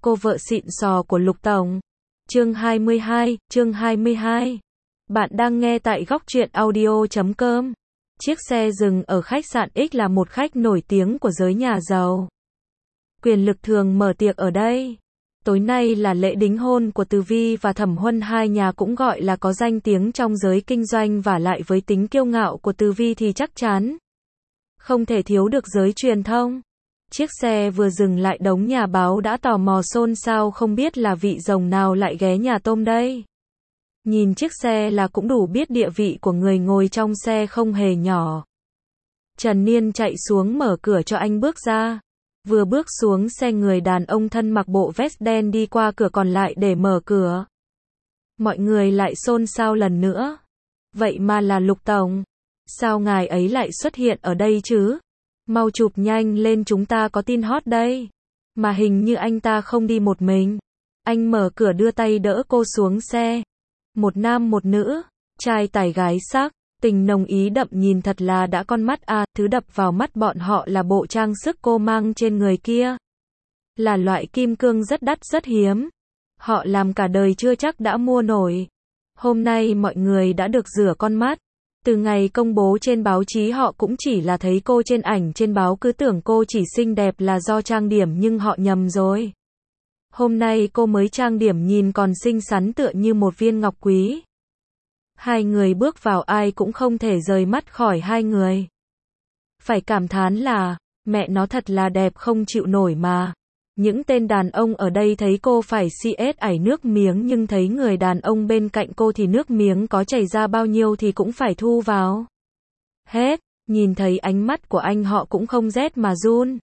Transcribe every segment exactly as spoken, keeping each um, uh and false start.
cô vợ xịn sò của Lục Tổng. Chương hai mươi hai, chương hai mươi hai. Bạn đang nghe tại góc truyện audio chấm com. Chiếc xe dừng ở khách sạn X là một khách nổi tiếng của giới nhà giàu. Quyền lực thường mở tiệc ở đây. Tối nay là lễ đính hôn của Từ Vi và Thẩm Huân, hai nhà cũng gọi là có danh tiếng trong giới kinh doanh, và lại với tính kiêu ngạo của Từ Vi thì chắc chắn không thể thiếu được giới truyền thông. Chiếc xe vừa dừng lại, đống nhà báo đã tò mò xôn xao không biết là vị rồng nào lại ghé nhà tôm đây. Nhìn chiếc xe là cũng đủ biết địa vị của người ngồi trong xe không hề nhỏ. Trần Niên chạy xuống mở cửa cho anh bước ra. Vừa bước xuống xe, người đàn ông thân mặc bộ vest đen đi qua cửa còn lại để mở cửa. Mọi người lại xôn xao lần nữa. Vậy mà là Lục Tổng. Sao ngài ấy lại xuất hiện ở đây chứ? Mau chụp nhanh lên, chúng ta có tin hot đây. Mà hình như anh ta không đi một mình. Anh mở cửa đưa tay đỡ cô xuống xe. Một nam một nữ, trai tài gái sắc, tình nồng ý đậm, nhìn thật là đã con mắt à. Thứ đập vào mắt bọn họ là bộ trang sức cô mang trên người kia. Là loại kim cương rất đắt rất hiếm. Họ làm cả đời chưa chắc đã mua nổi. Hôm nay mọi người đã được rửa con mắt. Từ ngày công bố trên báo chí họ cũng chỉ là thấy cô trên ảnh trên báo, cứ tưởng cô chỉ xinh đẹp là do trang điểm, nhưng họ nhầm rồi. Hôm nay cô mới trang điểm, nhìn còn xinh xắn tựa như một viên ngọc quý. Hai người bước vào, ai cũng không thể rời mắt khỏi hai người. Phải cảm thán là, mẹ nó thật là đẹp không chịu nổi mà. Những tên đàn ông ở đây thấy cô phải xì ét ảy nước miếng, nhưng thấy người đàn ông bên cạnh cô thì nước miếng có chảy ra bao nhiêu thì cũng phải thu vào hết. Nhìn thấy ánh mắt của anh họ cũng không rét mà run.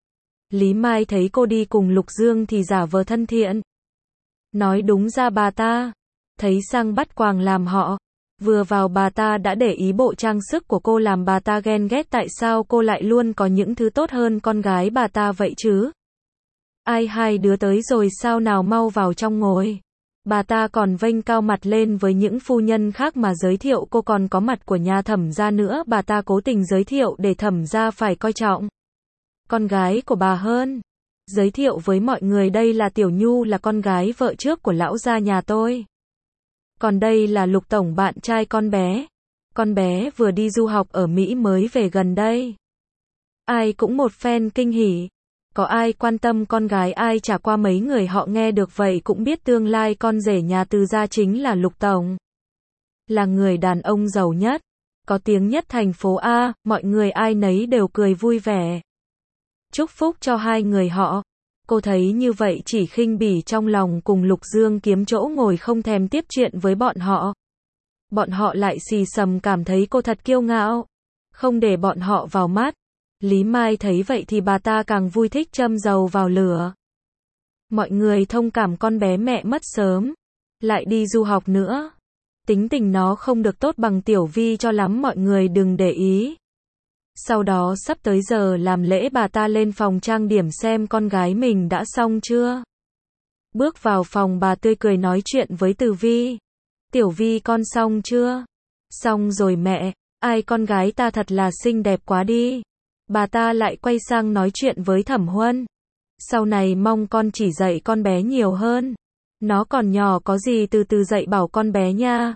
Lý Mai thấy cô đi cùng Lục Dương thì giả vờ thân thiện. Nói đúng ra bà ta thấy sang bắt quàng làm họ. Vừa vào bà ta đã để ý bộ trang sức của cô, làm bà ta ghen ghét tại sao cô lại luôn có những thứ tốt hơn con gái bà ta vậy chứ. Ai, hai đứa tới rồi sao, nào mau vào trong ngồi. Bà ta còn vênh cao mặt lên với những phu nhân khác mà giới thiệu cô còn có mặt của nhà Thẩm gia nữa. Bà ta cố tình giới thiệu để Thẩm gia phải coi trọng con gái của bà hơn. Giới thiệu với mọi người, đây là Tiểu Nhu, là con gái vợ trước của lão gia nhà tôi. Còn đây là Lục Tổng, bạn trai con bé. Con bé vừa đi du học ở Mỹ mới về gần đây. Ai cũng một phen kinh hỉ. Có ai quan tâm con gái ai, chả qua mấy người họ nghe được vậy cũng biết tương lai con rể nhà Từ gia chính là Lục Tổng. Là người đàn ông giàu nhất, có tiếng nhất thành phố A, mọi người ai nấy đều cười vui vẻ. Chúc phúc cho hai người họ. Cô thấy như vậy chỉ khinh bỉ trong lòng, cùng Lục Dương kiếm chỗ ngồi không thèm tiếp chuyện với bọn họ. Bọn họ lại xì xầm cảm thấy cô thật kiêu ngạo, không để bọn họ vào mắt. Lý Mai thấy vậy thì bà ta càng vui, thích châm dầu vào lửa. Mọi người thông cảm con bé mẹ mất sớm, lại đi du học nữa. Tính tình nó không được tốt bằng Tiểu Vi cho lắm, mọi người đừng để ý. Sau đó sắp tới giờ làm lễ, bà ta lên phòng trang điểm xem con gái mình đã xong chưa. Bước vào phòng, bà tươi cười nói chuyện với Từ Vi. Tiểu Vi, con xong chưa? Xong rồi mẹ. Ai, con gái ta thật là xinh đẹp quá đi. Bà ta lại quay sang nói chuyện với Thẩm Huân. Sau này mong con chỉ dạy con bé nhiều hơn. Nó còn nhỏ, có gì từ từ dạy bảo con bé nha.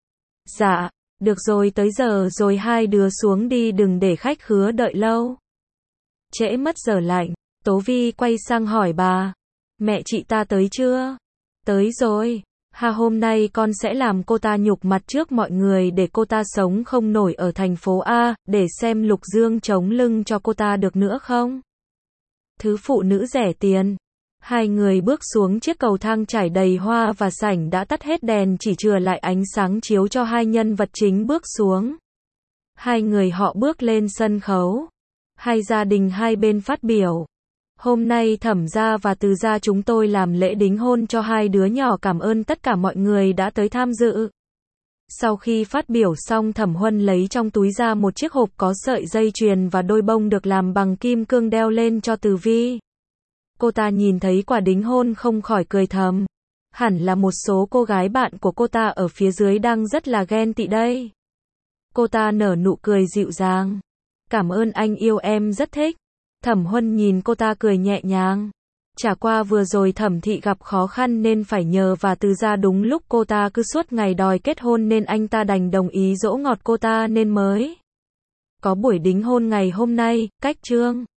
Dạ, được rồi, tới giờ rồi, hai đứa xuống đi, đừng để khách khứa đợi lâu. Trễ mất giờ lạnh. Tố Vi quay sang hỏi bà. Mẹ chị ta tới chưa? Tới rồi. Ha, hôm nay con sẽ làm cô ta nhục mặt trước mọi người để cô ta sống không nổi ở thành phố A, để xem Lục Dương chống lưng cho cô ta được nữa không? Thứ phụ nữ rẻ tiền. Hai người bước xuống chiếc cầu thang trải đầy hoa và sảnh đã tắt hết đèn, chỉ chừa lại ánh sáng chiếu cho hai nhân vật chính bước xuống. Hai người họ bước lên sân khấu. Hai gia đình hai bên phát biểu. Hôm nay Thẩm gia và Từ gia chúng tôi làm lễ đính hôn cho hai đứa nhỏ, cảm ơn tất cả mọi người đã tới tham dự. Sau khi phát biểu xong, Thẩm Huân lấy trong túi ra một chiếc hộp có sợi dây chuyền và đôi bông được làm bằng kim cương đeo lên cho Từ Vi. Cô ta nhìn thấy quả đính hôn không khỏi cười thầm. Hẳn là một số cô gái bạn của cô ta ở phía dưới đang rất là ghen tị đây. Cô ta nở nụ cười dịu dàng. Cảm ơn anh yêu, em rất thích. Thẩm Huân nhìn cô ta cười nhẹ nhàng. Chả qua vừa rồi Thẩm Thị gặp khó khăn nên phải nhờ và từ ra đúng lúc cô ta cứ suốt ngày đòi kết hôn nên anh ta đành đồng ý dỗ ngọt cô ta nên mới có buổi đính hôn ngày hôm nay, cách Trương